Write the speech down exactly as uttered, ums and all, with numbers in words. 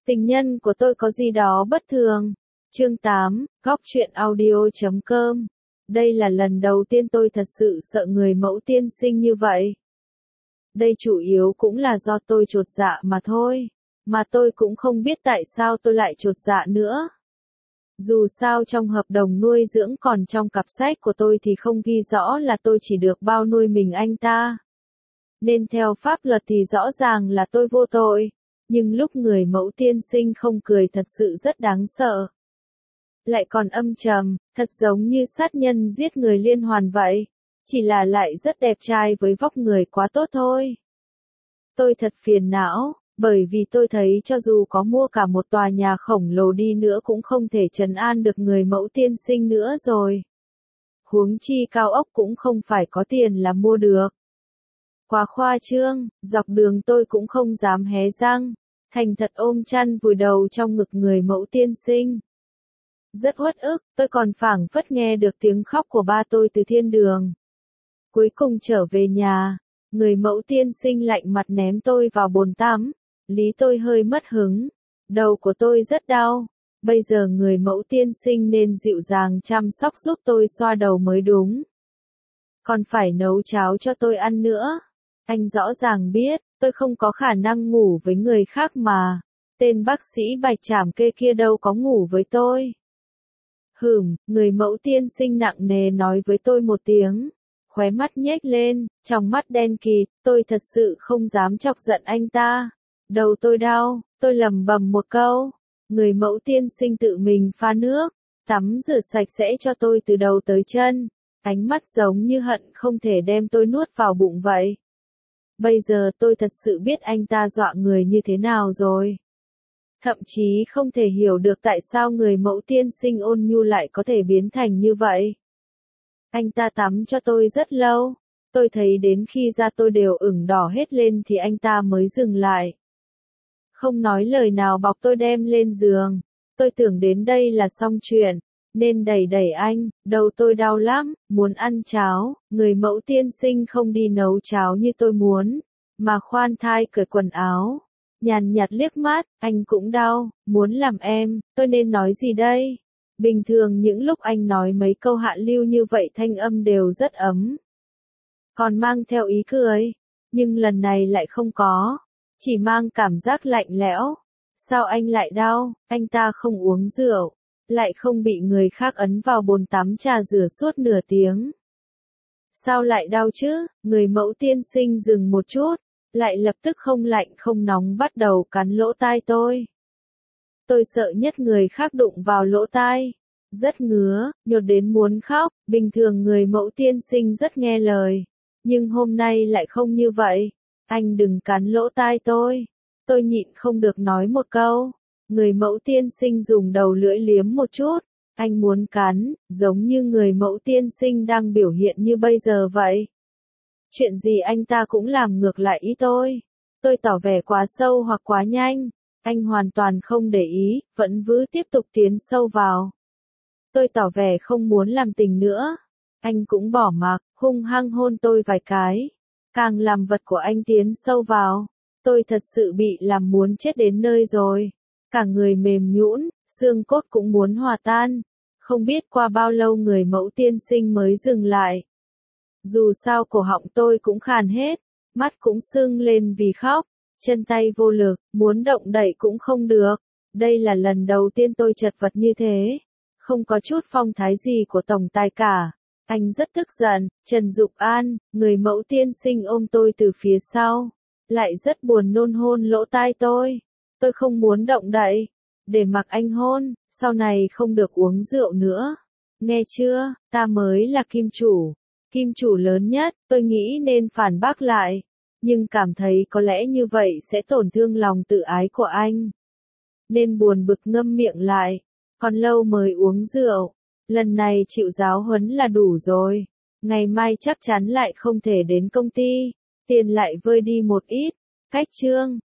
Tình nhân của tôi có gì đó bất thường. Chương tám, góc truyện audio chấm com. Đây là lần đầu tiên tôi thật sự sợ người mẫu tiên sinh như vậy. Đây chủ yếu cũng là do tôi chột dạ mà thôi. Mà tôi cũng không biết tại sao tôi lại chột dạ nữa. Dù sao trong hợp đồng nuôi dưỡng còn trong cặp sách của tôi thì không ghi rõ là tôi chỉ được bao nuôi mình anh ta. Nên theo pháp luật thì rõ ràng là tôi vô tội. Nhưng lúc người mẫu tiên sinh không cười thật sự rất đáng sợ. Lại còn âm trầm, thật giống như sát nhân giết người liên hoàn vậy. Chỉ là lại rất đẹp trai với vóc người quá tốt thôi. Tôi thật phiền não, bởi vì tôi thấy cho dù có mua cả một tòa nhà khổng lồ đi nữa cũng không thể trấn an được người mẫu tiên sinh nữa rồi. Huống chi cao ốc cũng không phải có tiền là mua được. Quá khoa trương, dọc đường tôi cũng không dám hé răng, thành thật ôm chăn vùi đầu trong ngực người mẫu tiên sinh. Rất uất ức, tôi còn phảng phất nghe được tiếng khóc của ba tôi từ thiên đường. Cuối cùng trở về nhà, người mẫu tiên sinh lạnh mặt ném tôi vào bồn tắm, lý tôi hơi mất hứng, đầu của tôi rất đau, bây giờ người mẫu tiên sinh nên dịu dàng chăm sóc giúp tôi xoa đầu mới đúng. Còn phải nấu cháo cho tôi ăn nữa. Anh rõ ràng biết, tôi không có khả năng ngủ với người khác mà. Tên bác sĩ bạch trảm kê kia đâu có ngủ với tôi. Hửm, người mẫu tiên sinh nặng nề nói với tôi một tiếng. Khóe mắt nhếch lên, trong mắt đen kịt, tôi thật sự không dám chọc giận anh ta. Đầu tôi đau, tôi lầm bầm một câu. Người mẫu tiên sinh tự mình pha nước, tắm rửa sạch sẽ cho tôi từ đầu tới chân. Ánh mắt giống như hận không thể đem tôi nuốt vào bụng vậy. Bây giờ tôi thật sự biết anh ta dọa người như thế nào rồi. Thậm chí không thể hiểu được tại sao người mẫu tiên sinh ôn nhu lại có thể biến thành như vậy. Anh ta tắm cho tôi rất lâu. Tôi thấy đến khi da tôi đều ửng đỏ hết lên thì anh ta mới dừng lại. Không nói lời nào bọc tôi đem lên giường. Tôi tưởng đến đây là xong chuyện. Nên đẩy đẩy anh, đầu tôi đau lắm, muốn ăn cháo, người mẫu tiên sinh không đi nấu cháo như tôi muốn, mà khoan thai cởi quần áo, nhàn nhạt liếc mắt, anh cũng đau, muốn làm em, tôi nên nói gì đây? Bình thường những lúc anh nói mấy câu hạ lưu như vậy thanh âm đều rất ấm, còn mang theo ý cười, nhưng lần này lại không có, chỉ mang cảm giác lạnh lẽo. Sao anh lại đau? Anh ta không uống rượu, lại không bị người khác ấn vào bồn tắm trà rửa suốt nửa tiếng. Sao lại đau chứ? Người mẫu tiên sinh dừng một chút, lại lập tức không lạnh không nóng bắt đầu cắn lỗ tai tôi. Tôi sợ nhất người khác đụng vào lỗ tai. Rất ngứa, nhột đến muốn khóc, bình thường người mẫu tiên sinh rất nghe lời. Nhưng hôm nay lại không như vậy. Anh đừng cắn lỗ tai tôi. Tôi nhịn không được nói một câu. Người mẫu tiên sinh dùng đầu lưỡi liếm một chút, anh muốn cắn, giống như người mẫu tiên sinh đang biểu hiện như bây giờ vậy. Chuyện gì anh ta cũng làm ngược lại ý tôi. Tôi tỏ vẻ quá sâu hoặc quá nhanh, anh hoàn toàn không để ý, vẫn cứ tiếp tục tiến sâu vào. Tôi tỏ vẻ không muốn làm tình nữa, anh cũng bỏ mặc, hung hăng hôn tôi vài cái. Càng làm vật của anh tiến sâu vào, tôi thật sự bị làm muốn chết đến nơi rồi. Cả người mềm nhũn, xương cốt cũng muốn hòa tan. Không biết qua bao lâu người mẫu tiên sinh mới dừng lại. Dù sao cổ họng tôi cũng khàn hết, mắt cũng sưng lên vì khóc, chân tay vô lực, muốn động đậy cũng không được. Đây là lần đầu tiên tôi chật vật như thế. Không có chút phong thái gì của tổng tài cả. Anh rất tức giận, Trần Dục An, người mẫu tiên sinh ôm tôi từ phía sau. Lại rất buồn nôn hôn lỗ tai tôi. Tôi không muốn động đậy, để mặc anh hôn, sau này không được uống rượu nữa. Nghe chưa, ta mới là kim chủ, kim chủ lớn nhất, tôi nghĩ nên phản bác lại, nhưng cảm thấy có lẽ như vậy sẽ tổn thương lòng tự ái của anh. Nên buồn bực ngâm miệng lại, còn lâu mới uống rượu, lần này chịu giáo huấn là đủ rồi, ngày mai chắc chắn lại không thể đến công ty, tiền lại vơi đi một ít, cách chương.